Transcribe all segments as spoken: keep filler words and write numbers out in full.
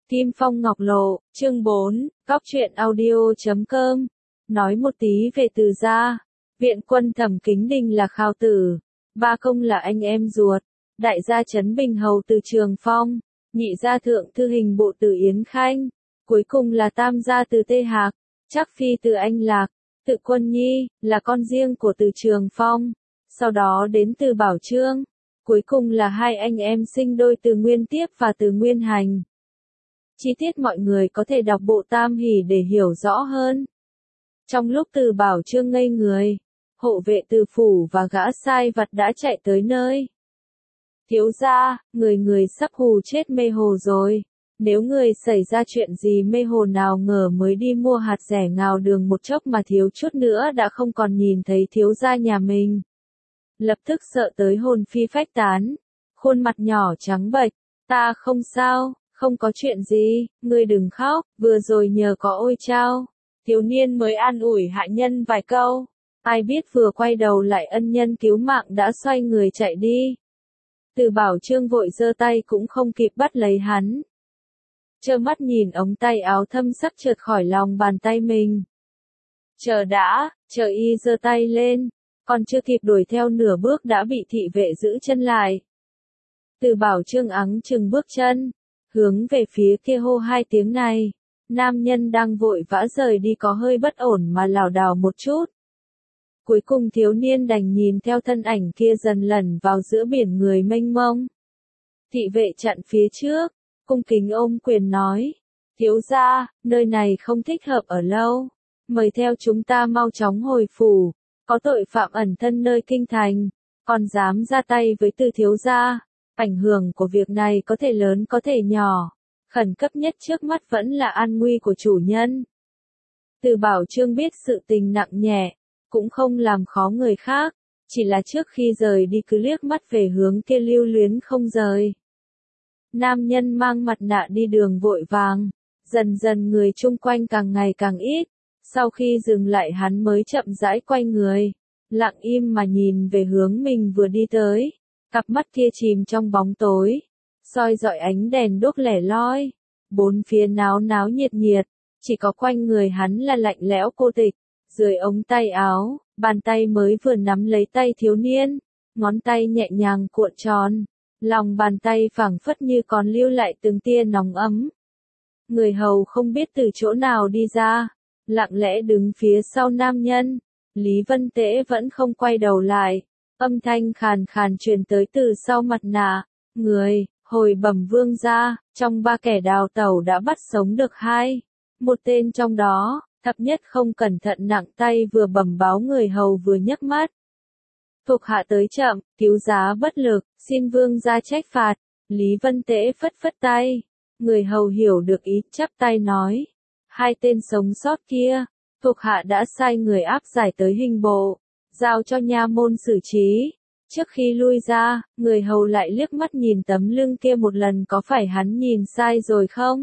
Kim Phong Ngọc Lộ, chương bốn, góc truyện audio chấm com. Nói một tí về Từ gia. Viện quân Thẩm Kính Đình là khao tử, Ba Công là anh em ruột, đại gia Trấn Bình Hầu Từ Trường Phong, nhị gia Thượng Thư Hình Bộ Từ Yến Khanh, cuối cùng là tam gia Từ Tê Hạc, Trác Phi Từ Anh Lạc, Từ Quân Nhi, là con riêng của Từ Trường Phong, sau đó đến Từ Bảo Chương, cuối cùng là hai anh em sinh đôi Từ Nguyên Tiếp và Từ Nguyên Hành. Chi tiết mọi người có thể đọc bộ Tam Hỷ để hiểu rõ hơn. Trong lúc Từ Bảo Chương ngây người, hộ vệ Từ phủ và gã sai vặt đã chạy tới nơi. Thiếu gia, người người sắp hù chết mê hồ rồi. Nếu người xảy ra chuyện gì mê hồ nào ngờ mới đi mua hạt rẻ ngào đường một chốc mà thiếu chút nữa đã không còn nhìn thấy thiếu gia nhà mình. Lập tức sợ tới hồn phi phách tán, khuôn mặt nhỏ trắng bệch, ta không sao. Không có chuyện gì, ngươi đừng khóc, vừa rồi nhờ có ôi chao. Thiếu niên mới an ủi hạ nhân vài câu. Ai biết vừa quay đầu lại ân nhân cứu mạng đã xoay người chạy đi. Từ Bảo Chương vội giơ tay cũng không kịp bắt lấy hắn. Trơ mắt nhìn ống tay áo thâm sắc trượt khỏi lòng bàn tay mình. Chờ đã, chờ y giơ tay lên, còn chưa kịp đuổi theo nửa bước đã bị thị vệ giữ chân lại. Từ Bảo Chương ắng chừng bước chân, hướng về phía kia hô hai tiếng này. Nam nhân đang vội vã rời đi có hơi bất ổn mà lảo đảo một chút. Cuối cùng thiếu niên đành nhìn theo thân ảnh kia dần lẩn vào giữa biển người mênh mông. Thị vệ chặn phía trước, cung kính ôm quyền nói. Thiếu gia, nơi này không thích hợp ở lâu. Mời theo chúng ta mau chóng hồi phủ. Có tội phạm ẩn thân nơi kinh thành, còn dám ra tay với Từ thiếu gia. Ảnh hưởng của việc này có thể lớn có thể nhỏ, khẩn cấp nhất trước mắt vẫn là an nguy của chủ nhân. Từ Bảo Chương biết sự tình nặng nhẹ, cũng không làm khó người khác, chỉ là trước khi rời đi cứ liếc mắt về hướng kia lưu luyến không rời. Nam nhân mang mặt nạ đi đường vội vàng, dần dần người chung quanh càng ngày càng ít, sau khi dừng lại hắn mới chậm rãi quay người, lặng im mà nhìn về hướng mình vừa đi tới. Cặp mắt kia chìm trong bóng tối, soi dọi ánh đèn đuốc lẻ loi, bốn phía náo náo nhiệt nhiệt, chỉ có quanh người hắn là lạnh lẽo cô tịch, dưới ống tay áo, bàn tay mới vừa nắm lấy tay thiếu niên, ngón tay nhẹ nhàng cuộn tròn, lòng bàn tay phảng phất như còn lưu lại từng tia nóng ấm. Người hầu không biết từ chỗ nào đi ra, lặng lẽ đứng phía sau nam nhân, Lý Vân Tễ vẫn không quay đầu lại. Âm thanh khàn khàn truyền tới từ sau mặt nạ, người, hồi bẩm vương gia, trong ba kẻ đào tẩu đã bắt sống được hai. Một tên trong đó, thập nhất không cẩn thận nặng tay vừa bẩm báo người hầu vừa nhấc mắt. Thuộc hạ tới chậm, cứu giá bất lực, xin vương gia trách phạt, Lý Vân Tễ phất phất tay. Người hầu hiểu được ý, chắp tay nói. Hai tên sống sót kia, thuộc hạ đã sai người áp giải tới hình bộ. Giao cho nha môn xử trí. Trước khi lui ra, người hầu lại liếc mắt nhìn tấm lưng kia một lần có phải hắn nhìn sai rồi không?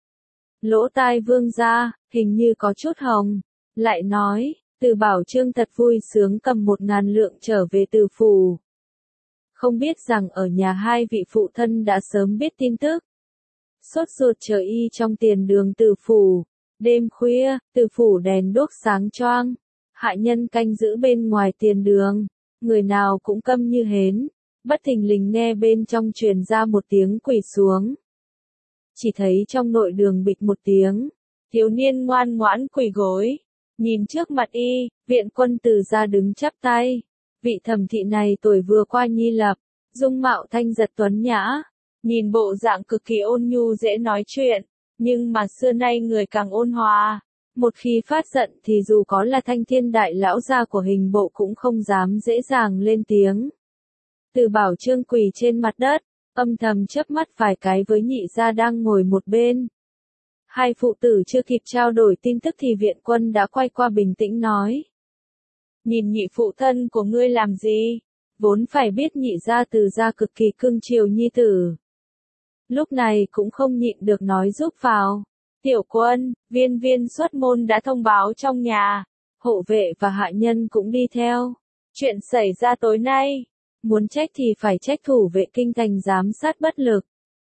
Lỗ tai vương gia, hình như có chút hồng. Lại nói, Từ Bảo Chương thật vui sướng cầm một ngàn lượng trở về Từ phủ. Không biết rằng ở nhà hai vị phụ thân đã sớm biết tin tức. Sốt ruột chờ y trong tiền đường Từ phủ. Đêm khuya, Từ phủ đèn đuốc sáng choang. Hạ nhân canh giữ bên ngoài tiền đường, người nào cũng câm như hến, bất thình lình nghe bên trong truyền ra một tiếng quỳ xuống. Chỉ thấy trong nội đường bịch một tiếng, thiếu niên ngoan ngoãn quỳ gối, nhìn trước mặt y, viện quân Từ gia đứng chắp tay. Vị thẩm thị này tuổi vừa qua nhi lập, dung mạo thanh giật tuấn nhã, nhìn bộ dạng cực kỳ ôn nhu dễ nói chuyện, nhưng mà xưa nay người càng ôn hòa. Một khi phát giận thì dù có là thanh thiên đại lão gia của hình bộ cũng không dám dễ dàng lên tiếng. Từ Bảo Chương quỳ trên mặt đất, âm thầm chớp mắt vài cái với nhị gia đang ngồi một bên. Hai phụ tử chưa kịp trao đổi tin tức thì viện quân đã quay qua bình tĩnh nói. Nhìn nhị phụ thân của ngươi làm gì? Vốn phải biết nhị gia Từ gia cực kỳ cưng chiều nhi tử. Lúc này cũng không nhịn được nói giúp vào. Tiểu quân, viên viên xuất môn đã thông báo trong nhà, hộ vệ và hạ nhân cũng đi theo. Chuyện xảy ra tối nay, muốn trách thì phải trách thủ vệ kinh thành giám sát bất lực.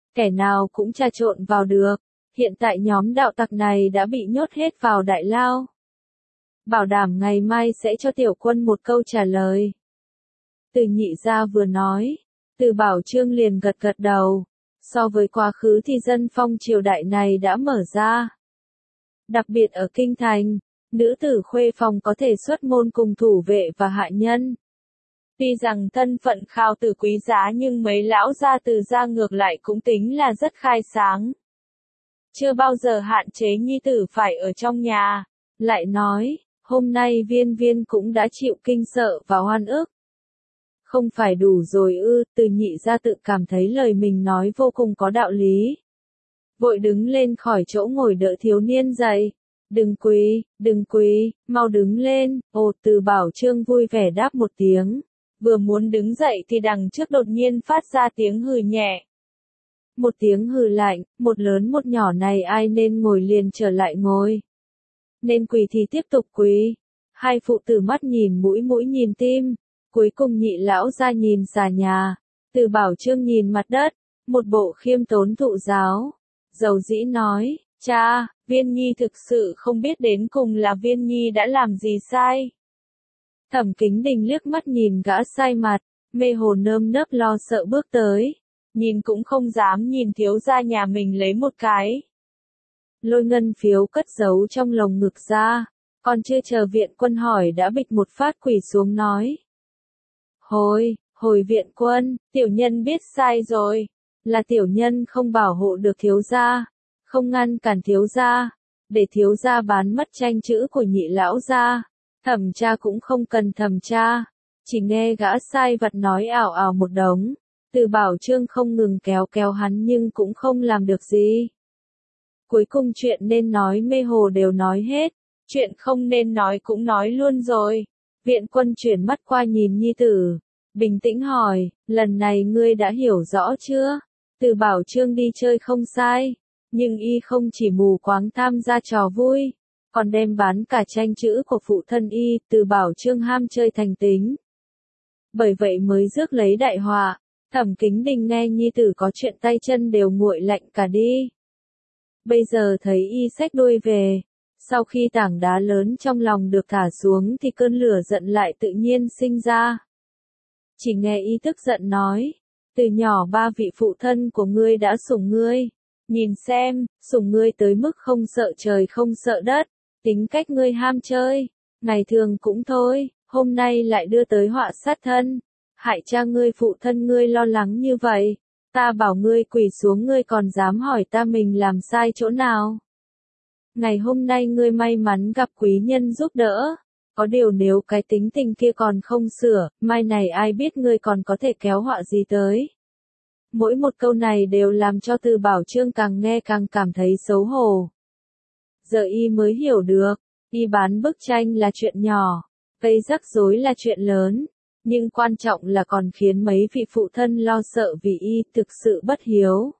kẻ nào cũng trà trộn vào được. Hiện tại nhóm đạo tặc này đã bị nhốt hết vào đại lao. Bảo đảm ngày mai sẽ cho tiểu quân một câu trả lời. Từ Nhị gia vừa nói, Từ Bảo Chương liền gật gật đầu. So với quá khứ thì dân phong triều đại này đã mở ra. Đặc biệt ở Kinh Thành, nữ tử khuê phòng có thể xuất môn cùng thủ vệ và hạ nhân. Tuy rằng thân phận khao tử quý giá nhưng mấy lão gia Từ gia ngược lại cũng tính là rất khai sáng. Chưa bao giờ hạn chế nhi tử phải ở trong nhà. Lại nói, hôm nay Viên Viên cũng đã chịu kinh sợ và oan ức. Không phải đủ rồi ư? Từ Nhị gia tự cảm thấy lời mình nói vô cùng có đạo lý. Vội đứng lên khỏi chỗ ngồi đỡ thiếu niên dậy. Đừng quỳ, đừng quỳ, mau đứng lên. Ồ, Từ Bảo Chương vui vẻ đáp một tiếng. Vừa muốn đứng dậy thì đằng trước đột nhiên phát ra tiếng hừ nhẹ. Một tiếng hừ lạnh, một lớn một nhỏ này ai nên ngồi liền trở lại ngồi. Nên quỳ thì tiếp tục quỳ. Hai phụ tử mắt nhìn mũi mũi nhìn tim. Cuối cùng Nhị lão ra nhìn xà nhà. Từ Bảo Chương nhìn mặt đất. Một bộ khiêm tốn thụ giáo. Dầu dĩ nói, cha, Viên Nhi thực sự không biết đến cùng là Viên Nhi đã làm gì sai. Thẩm Kính Đình liếc mắt nhìn gã sai mặt, mê hồ nơm nớp lo sợ bước tới. Nhìn cũng không dám nhìn thiếu gia nhà mình lấy một cái. Lôi ngân phiếu cất giấu trong lồng ngực ra, còn chưa chờ viện quân hỏi đã bịch một phát quỳ xuống nói. Hồi, hồi viện quân, tiểu nhân biết sai rồi, là tiểu nhân không bảo hộ được thiếu gia, không ngăn cản thiếu gia, để thiếu gia bán mất tranh chữ của Nhị lão gia. Thẩm tra cũng không cần thẩm tra, chỉ nghe gã sai vặt nói ảo ảo một đống. Từ Bảo Chương không ngừng kéo kéo hắn nhưng cũng không làm được gì. Cuối cùng chuyện nên nói mê hồ đều nói hết, chuyện không nên nói cũng nói luôn rồi. Viện quân chuyển mắt qua nhìn nhi tử, bình tĩnh hỏi, lần này ngươi đã hiểu rõ chưa? Từ Bảo Chương đi chơi không sai, nhưng y không chỉ mù quáng tham gia trò vui, còn đem bán cả tranh chữ của phụ thân y. Từ Bảo Chương ham chơi thành tính, bởi vậy mới rước lấy đại họa. Thẩm Kính Đình nghe nhi tử có chuyện tay chân đều nguội lạnh cả đi. Bây giờ thấy y xách đuôi về, sau khi tảng đá lớn trong lòng được thả xuống thì cơn lửa giận lại tự nhiên sinh ra. Chỉ nghe y tức giận nói, từ nhỏ ba vị phụ thân của ngươi đã sủng ngươi, nhìn xem, sủng ngươi tới mức không sợ trời không sợ đất, tính cách ngươi ham chơi, ngày thường cũng thôi, hôm nay lại đưa tới họa sát thân. Hại cha ngươi phụ thân ngươi lo lắng như vậy, ta bảo ngươi quỳ xuống ngươi còn dám hỏi ta mình làm sai chỗ nào. Ngày hôm nay ngươi may mắn gặp quý nhân giúp đỡ, có điều nếu cái tính tình kia còn không sửa, mai này ai biết ngươi còn có thể kéo họa gì tới. Mỗi một câu này đều làm cho Từ Bảo Chương càng nghe càng cảm thấy xấu hổ. Giờ y mới hiểu được, y bán bức tranh là chuyện nhỏ, gây rắc rối là chuyện lớn. Nhưng quan trọng là còn khiến mấy vị phụ thân lo sợ vì y thực sự bất hiếu.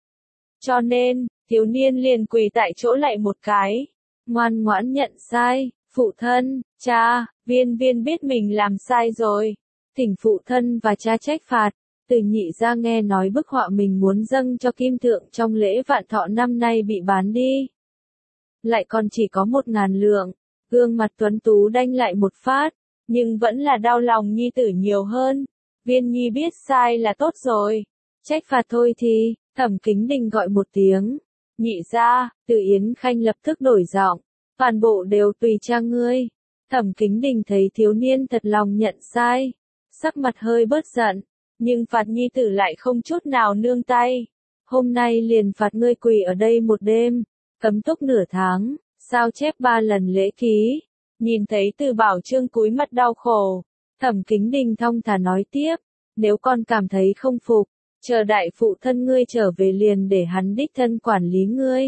Cho nên, thiếu niên liền quỳ tại chỗ lạy một cái, ngoan ngoãn nhận sai, phụ thân, cha, Viên Viên biết mình làm sai rồi, thỉnh phụ thân và cha trách phạt. Từ Nhị gia nghe nói bức họa mình muốn dâng cho Kim Thượng trong lễ vạn thọ năm nay bị bán đi. Lại còn chỉ có một ngàn lượng, gương mặt tuấn tú đanh lại một phát. Nhưng vẫn là đau lòng nhi tử nhiều hơn. Viên Nhi biết sai là tốt rồi. Trách phạt thôi thì, Thẩm Kính Đình gọi một tiếng. Nhị gia, Từ Yến Khanh lập tức đổi giọng. Toàn bộ đều tùy cha ngươi. Thẩm Kính Đình thấy thiếu niên thật lòng nhận sai. Sắc mặt hơi bớt giận. Nhưng phạt nhi tử lại không chút nào nương tay. Hôm nay liền phạt ngươi quỳ ở đây một đêm. Cấm túc nửa tháng. Sao chép ba lần lễ ký. Nhìn thấy Từ Bảo Chương cúi mặt đau khổ, Thẩm Kính Đình thong thả nói tiếp, nếu con cảm thấy không phục, chờ đại phụ thân ngươi trở về liền để hắn đích thân quản lý ngươi.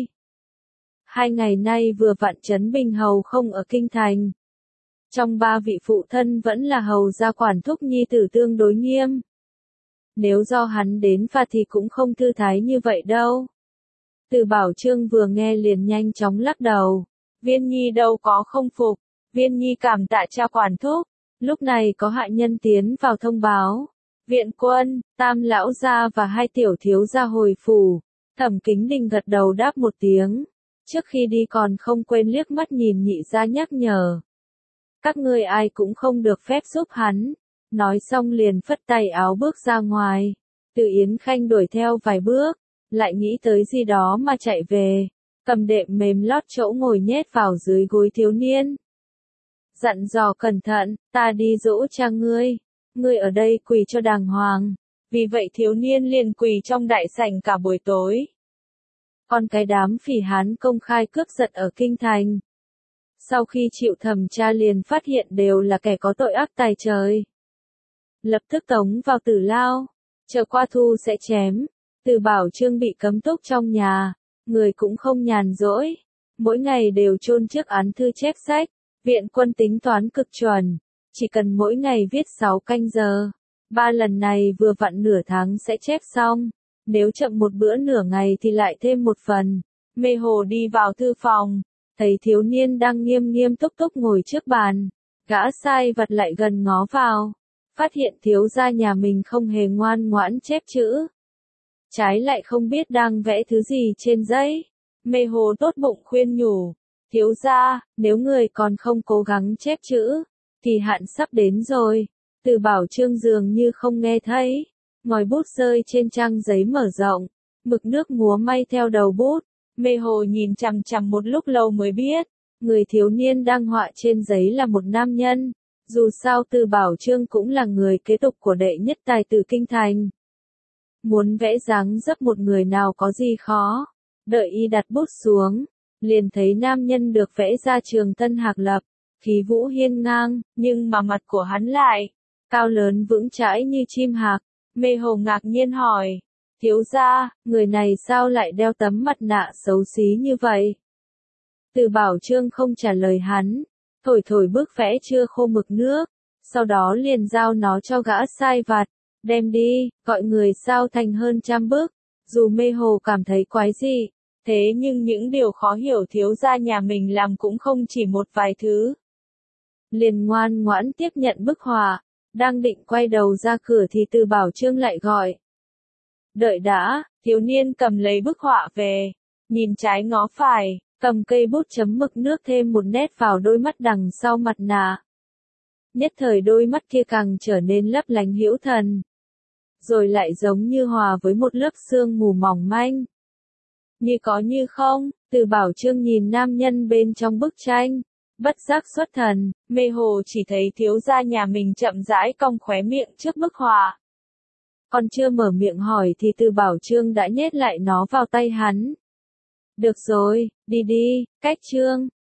Hai ngày nay vừa vặn Trấn Bình Hầu không ở Kinh Thành. Trong ba vị phụ thân vẫn là hầu gia quản thúc nhi tử tương đối nghiêm. Nếu do hắn đến phạt thì cũng không thư thái như vậy đâu. Từ Bảo Chương vừa nghe liền nhanh chóng lắc đầu, Viên Nhi đâu có không phục. Viên Nhi cảm tạ cha quản thúc. Lúc này có hạ nhân tiến vào thông báo, Viện Quân, Tam lão gia và hai tiểu thiếu gia hồi phủ. Thẩm Kính Đình gật đầu đáp một tiếng. Trước khi đi còn không quên liếc mắt nhìn nhị gia nhắc nhở. Các ngươi ai cũng không được phép giúp hắn. Nói xong liền phất tay áo bước ra ngoài. Từ Yến Khanh đuổi theo vài bước, lại nghĩ tới gì đó mà chạy về. Cầm đệm mềm lót chỗ ngồi nhét vào dưới gối thiếu niên. Dặn dò cẩn thận, ta đi dỗ cha ngươi. Ngươi ở đây quỳ cho đàng hoàng. Vì vậy thiếu niên liền quỳ trong đại sảnh cả buổi tối. Còn cái đám phỉ Hán công khai cướp giật ở kinh thành. Sau khi chịu thẩm tra liền phát hiện đều là kẻ có tội ác tày trời. Lập tức tống vào tử lao, chờ qua thu sẽ chém. Từ Bảo Trương bị cấm túc trong nhà, người cũng không nhàn rỗi. Mỗi ngày đều chôn trước án thư chép sách. Viện Quân tính toán cực chuẩn, chỉ cần mỗi ngày viết sáu canh giờ. Ba lần này vừa vặn nửa tháng sẽ chép xong. Nếu chậm một bữa nửa ngày thì lại thêm một phần. Mê Hồ đi vào thư phòng, thấy thiếu niên đang nghiêm nghiêm túc túc ngồi trước bàn. Gã sai vặt lại gần ngó vào, phát hiện thiếu gia nhà mình không hề ngoan ngoãn chép chữ. Trái lại không biết đang vẽ thứ gì trên giấy. Mê Hồ tốt bụng khuyên nhủ. Thiếu gia, nếu người còn không cố gắng chép chữ, thì hạn sắp đến rồi. Từ Bảo Trương dường như không nghe thấy. Ngòi bút rơi trên trang giấy mở rộng. Mực nước múa may theo đầu bút. Mê Hồ nhìn chằm chằm một lúc lâu mới biết. Người thiếu niên đang họa trên giấy là một nam nhân. Dù sao Từ Bảo Trương cũng là người kế tục của đệ nhất tài tử kinh thành. Muốn vẽ dáng dấp một người nào có gì khó. Đợi y đặt bút xuống, liền thấy nam nhân được vẽ ra trường Tân Hạc Lập, khí vũ hiên ngang, nhưng mà mặt của hắn lại cao lớn vững chãi như chim hạc. Mê Hồ ngạc nhiên hỏi, thiếu gia, người này sao lại đeo tấm mặt nạ xấu xí như vậy? Từ Bảo Trương không trả lời hắn, thổi thổi bức vẽ chưa khô mực nước, sau đó liền giao nó cho gã sai vặt, đem đi, gọi người sao thành hơn trăm bức. Dù Mê Hồ cảm thấy quái dị, thế nhưng những điều khó hiểu thiếu gia nhà mình làm cũng không chỉ một vài thứ. Liền ngoan ngoãn tiếp nhận bức họa, đang định quay đầu ra cửa thì Từ Bảo Trương lại gọi. Đợi đã, thiếu niên cầm lấy bức họa về, nhìn trái ngó phải, cầm cây bút chấm mực nước thêm một nét vào đôi mắt đằng sau mặt nạ. Nhất thời đôi mắt kia càng trở nên lấp lánh hữu thần. Rồi lại giống như hòa với một lớp sương mù mỏng manh. Như có như không, Từ Bảo Trương nhìn nam nhân bên trong bức tranh. Bất giác xuất thần, Mê Hồ chỉ thấy thiếu gia nhà mình chậm rãi cong khóe miệng trước bức họa. Còn chưa mở miệng hỏi thì Từ Bảo Trương đã nhét lại nó vào tay hắn. Được rồi, đi đi, cách Trương.